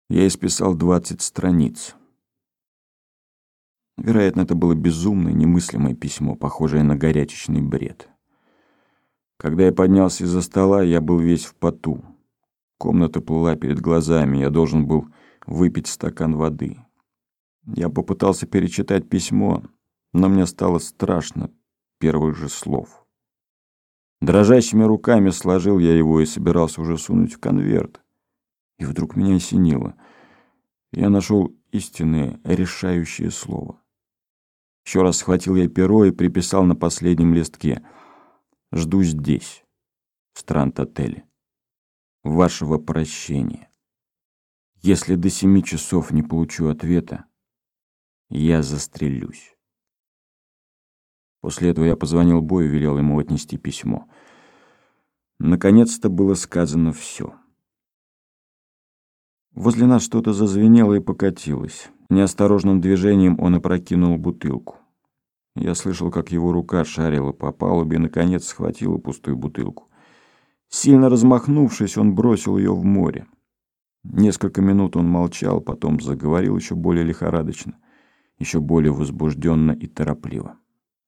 Я исписал 20 страниц. Вероятно, это было безумное, немыслимое письмо, похожее на горячечный бред. Когда я поднялся из-за стола, я был весь в поту. Комната плыла перед глазами, я должен был выпить стакан воды. Я попытался перечитать письмо, но мне стало страшно первых же слов. Дрожащими руками сложил я его и собирался уже сунуть в конверт. И вдруг меня осенило. Я нашел истинное, решающее слово. Еще раз схватил я перо и приписал на последнем листке: «Жду здесь, в Странд-отеле, вашего прощения. Если до 7 часов не получу ответа, я застрелюсь». После этого я позвонил Бо и велел ему отнести письмо. Наконец-то было сказано все. Возле нас что-то зазвенело и покатилось. Неосторожным движением он опрокинул бутылку. Я слышал, как его рука шарила по палубе и, наконец, схватила пустую бутылку. Сильно размахнувшись, он бросил ее в море. Несколько минут он молчал, потом заговорил еще более лихорадочно, еще более возбужденно и торопливо.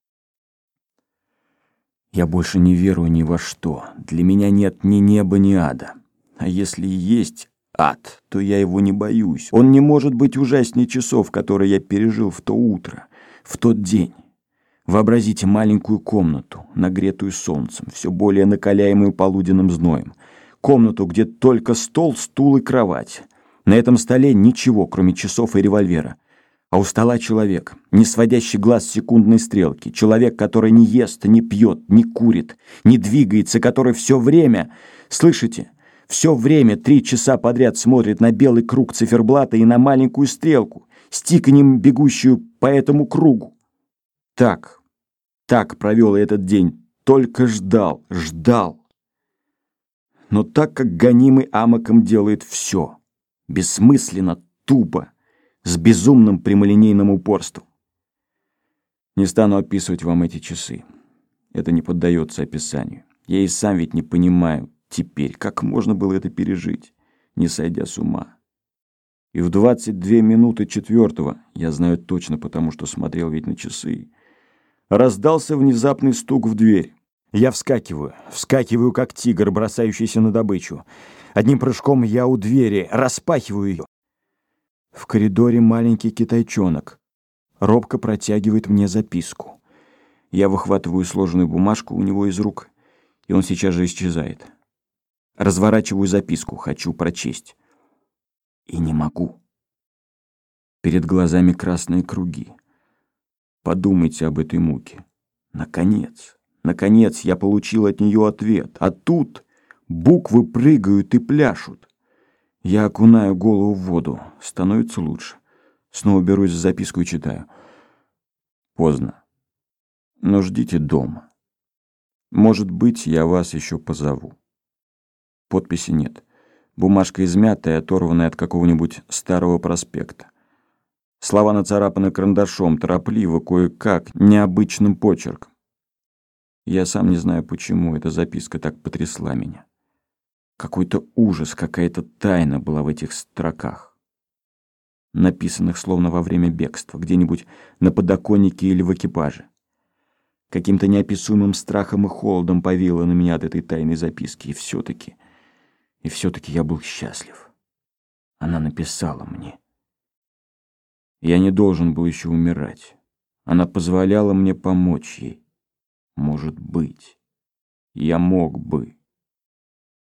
«Я больше не верую ни во что. Для меня нет ни неба, ни ада. А если и есть ад, то я его не боюсь. Он не может быть ужаснее часов, которые я пережил в то утро, в тот день. Вообразите маленькую комнату, нагретую солнцем, все более накаляемую полуденным зноем. Комнату, где только стол, стул и кровать. На этом столе ничего, кроме часов и револьвера. А у стола человек, не сводящий глаз с секундной стрелки. Человек, который не ест, не пьет, не курит, не двигается, который все время... Слышите? Все время 3 часа подряд смотрит на белый круг циферблата и на маленькую стрелку, с тиканьем бегущую по этому кругу. Так провел я этот день, только ждал. Но так как гонимый амоком делает все, бессмысленно, тупо, с безумным прямолинейным упорством. Не стану описывать вам эти часы. Это не поддается описанию. Я и сам ведь не понимаю теперь, как можно было это пережить, не сойдя с ума. И в 22 минуты 4, я знаю точно, потому что смотрел ведь на часы, раздался внезапный стук в дверь. Я вскакиваю, как тигр, бросающийся на добычу. Одним прыжком я у двери, распахиваю ее. В коридоре маленький китайчонок робко протягивает мне записку. Я выхватываю сложенную бумажку у него из рук, и он сейчас же исчезает. Разворачиваю записку, хочу прочесть. И не могу. Перед глазами красные круги. Подумайте об этой муке. Наконец я получил от нее ответ. А тут буквы прыгают и пляшут. Я окунаю голову в воду. Становится лучше. Снова берусь за записку и читаю. Поздно. Но ждите дома. Может быть, я вас еще позову. Подписи нет. Бумажка измятая, оторванная от какого-нибудь старого проспекта. Слова нацарапаны карандашом, торопливо, кое-как, необычным почерком. Я сам не знаю, почему эта записка так потрясла меня. Какой-то ужас, какая-то тайна была в этих строках, написанных словно во время бегства, где-нибудь на подоконнике или в экипаже. Каким-то неописуемым страхом и холодом повеяло на меня от этой тайной записки, и все-таки я был счастлив. Она написала мне. Я не должен был еще умирать. Она позволяла мне помочь ей. Может быть, я мог бы.